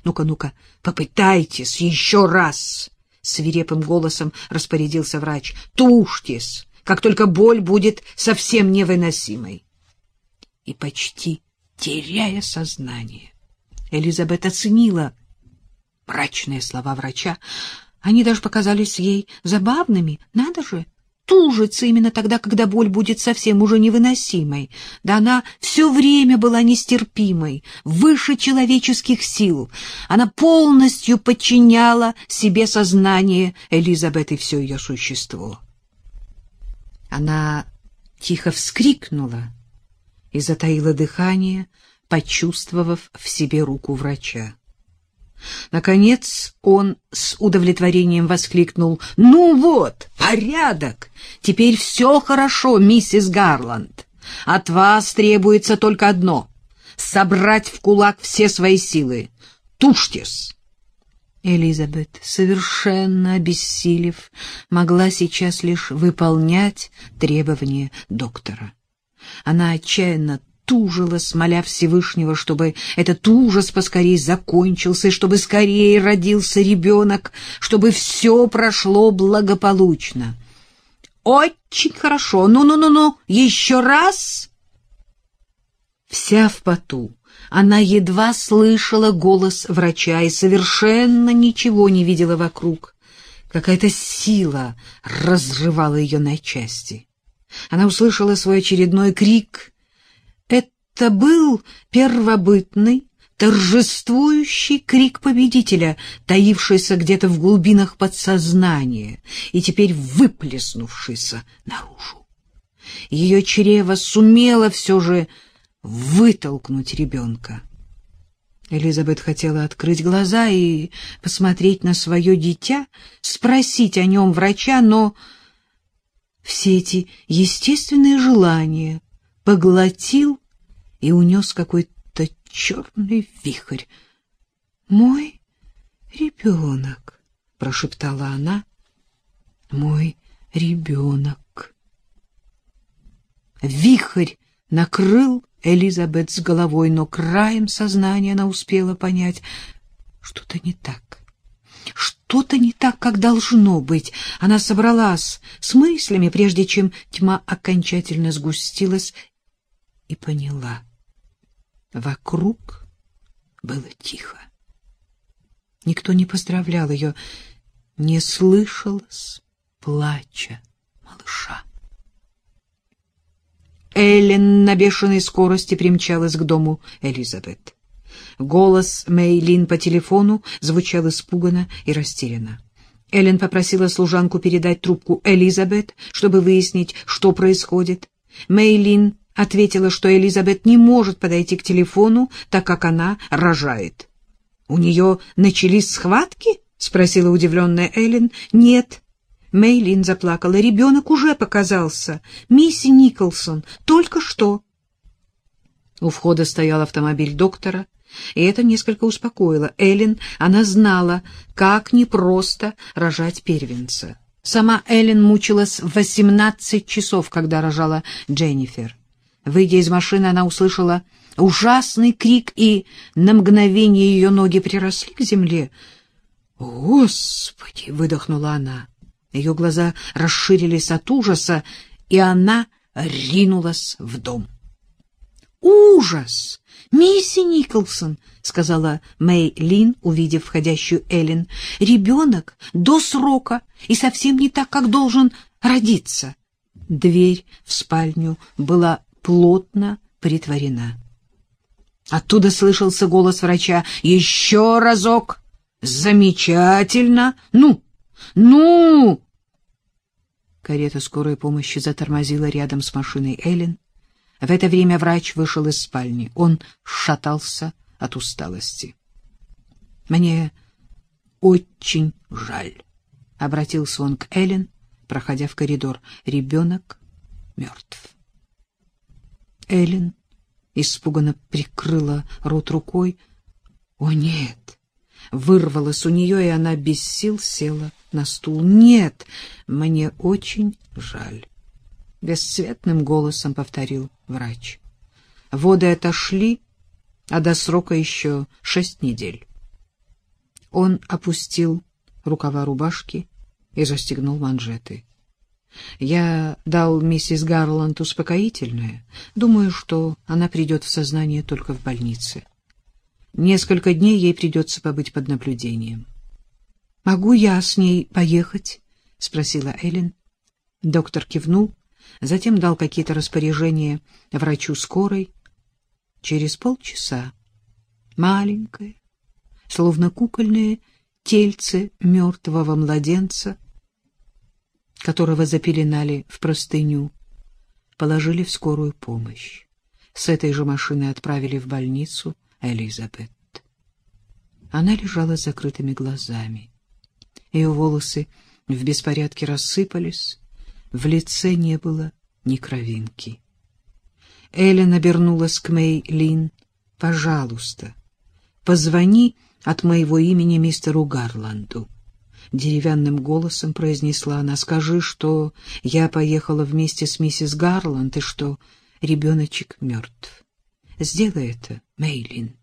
Ну-ка, попытайтесь еще раз, — свирепым голосом распорядился врач. Тушьтесь, как только боль будет совсем невыносимой. И почти теряя сознание, Элизабет оценила мрачные слова врача. Они даже показались ей забавными. Надо же, тужиться именно тогда, когда боль будет совсем уже невыносимой. Да она все время была нестерпимой, выше человеческих сил. Она полностью подчиняла себе сознание Элизабет и все ее существо. Она тихо вскрикнула и затаила дыхание, почувствовав в себе руку врача. Наконец он с удовлетворением воскликнул: «Ну вот, порядок! Теперь все хорошо, миссис Гарланд. От вас требуется только одно — собрать в кулак все свои силы. Тушьтесь!» Элизабет, совершенно обессилев, могла сейчас лишь выполнять требования доктора. Она отчаянно тужилась, моля Всевышнего, чтобы этот ужас поскорее закончился, и чтобы скорее родился ребенок, чтобы все прошло благополучно. «Очень хорошо! Ну, еще раз!» Вся в поту, она едва слышала голос врача и совершенно ничего не видела вокруг. Какая-то сила разрывала ее на части. Она услышала свой очередной крик. Это был первобытный, торжествующий крик победителя, таившийся где-то в глубинах подсознания и теперь выплеснувшийся наружу. Ее чрево сумело все же вытолкнуть ребенка. Элизабет хотела открыть глаза и посмотреть на свое дитя, спросить о нем врача, но все эти естественные желания поглотил и унес какой-то черный вихрь. «Мой ребенок», — прошептала она, — «мой ребенок». Вихрь накрыл Элизабет с головой, но краем сознания она успела понять, что-то не так. Что-то не так, как должно быть. Она собралась с мыслями, прежде чем тьма окончательно сгустилась, и поняла. Вокруг было тихо. Никто не поздравлял ее, не слышалось плача малыша. Эллен на бешеной скорости примчалась к дому Элизабет. Голос Мэйлин по телефону звучал испуганно и растерянно. Эллен попросила служанку передать трубку Элизабет, чтобы выяснить, что происходит. Мэйлин ответила, что Элизабет не может подойти к телефону, так как она рожает. — У нее начались схватки? — спросила удивленная Эллен. — Нет. Мэйлин заплакала. — Ребенок уже показался. Мисси Николсон только что. У входа стоял автомобиль доктора, и это несколько успокоило Эллен. Она знала, как непросто рожать первенца. Сама Эллен мучилась 18 часов, когда рожала Дженнифер. Выйдя из машины, она услышала ужасный крик, и на мгновение ее ноги приросли к земле. «Господи!» — выдохнула она. Ее глаза расширились от ужаса, и она ринулась в дом. «Ужас! Мисси Николсон!» — сказала Мэйлин, увидев входящую Эллен. «Ребенок до срока и совсем не так, как должен родиться». Дверь в спальню была плотно притворена. Оттуда слышался голос врача. «Еще разок! Замечательно! Ну!» Карета скорой помощи затормозила рядом с машиной Эллен. В это время врач вышел из спальни. Он шатался от усталости. «Мне очень жаль», — обратился он к Эллен, проходя в коридор. «Ребенок мертв». Эллен испуганно прикрыла рот рукой. «О, нет!» Вырвалось у нее, и она без сил села на стул. «Нет, мне очень жаль», — бесцветным голосом повторил врач. «Воды отошли, а до срока еще 6 недель». Он опустил рукава рубашки и застегнул манжеты. Я дал миссис Гарланд успокоительное. Думаю, что она придет в сознание только в больнице. Несколько дней ей придется побыть под наблюдением. — Могу я с ней поехать? — спросила Эллен. Доктор кивнул, затем дал какие-то распоряжения врачу скорой. Через полчаса маленькое, словно кукольное тельце мертвого младенца, которого запеленали в простыню, положили в скорую помощь. С этой же машины отправили в больницу Элизабет. Она лежала с закрытыми глазами. Ее волосы в беспорядке рассыпались, в лице не было ни кровинки. Эллен обернулась к Мэй Лин. — Пожалуйста, позвони от моего имени мистеру Гарланду. Деревянным голосом произнесла она. — Скажи, что я поехала вместе с миссис Гарланд и что ребеночек мертв. Сделай это, Мэй Лин.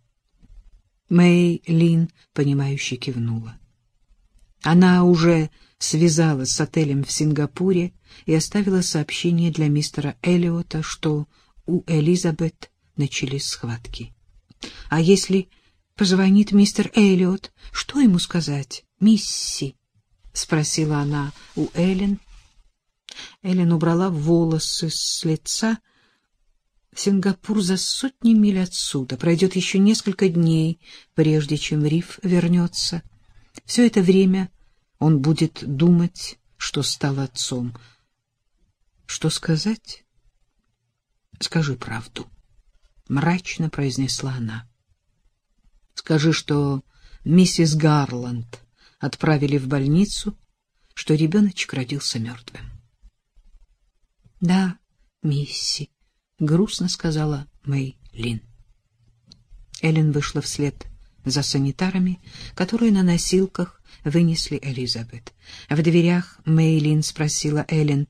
Мэй Лин, понимающе кивнула. Она уже связалась с отелем в Сингапуре и оставила сообщение для мистера Эллиота, что у Элизабет начались схватки. — А если позвонит мистер Эллиот, что ему сказать, мисси? — спросила она у Эллен. Эллен убрала волосы с лица. Сингапур за сотни миль отсюда. Пройдет еще несколько дней, прежде чем Риф вернется. Все это время он будет думать, что стал отцом. Что сказать? — Скажи правду, — мрачно произнесла она. — Скажи, что миссис Гарланд отправили в больницу, что ребеночек родился мертвым. — Да, мисси, — грустно сказала Мэй Лин. Эллен вышла вслед за санитарами, которые на носилках вынесли Элизабет. В дверях Мэй Лин спросила Эллен: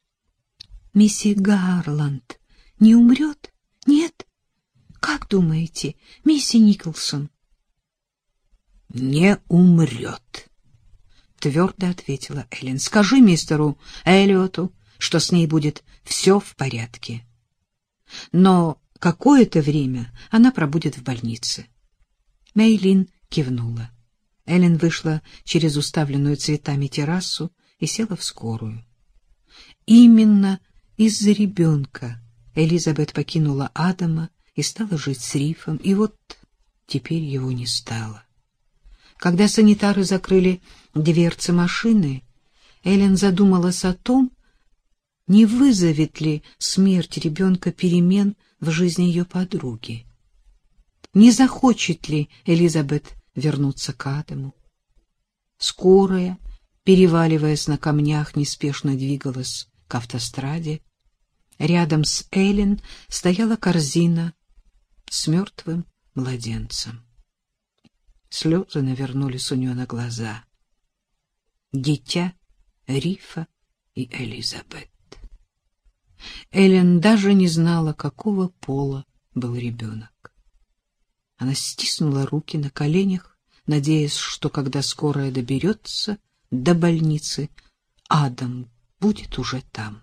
— Мисси Гарланд не умрет? Нет? Как думаете, мисси Николсон? — Не умрет, — твердо ответила Эллен. — Скажи мистеру Эллиоту, что с ней будет все в порядке. Но какое-то время она пробудет в больнице. Мэй Лин кивнула. Эллен вышла через уставленную цветами террасу и села в скорую. Именно из-за ребенка Элизабет покинула Адама и стала жить с Рифом, и вот теперь его не стало. Когда санитары закрыли дверцы машины, Эллен задумалась о том, не вызовет ли смерть ребенка перемен в жизни ее подруги. Не захочет ли Элизабет вернуться к Адаму? Скорая, переваливаясь на камнях, неспешно двигалась к автостраде. Рядом с Эллен стояла корзина с мертвым младенцем. Слезы навернулись у нее на глаза. Дитя Рифа и Элизабет. Эллен даже не знала, какого пола был ребенок. Она стиснула руки на коленях, надеясь, что когда скорая доберется до больницы, Адам будет уже там.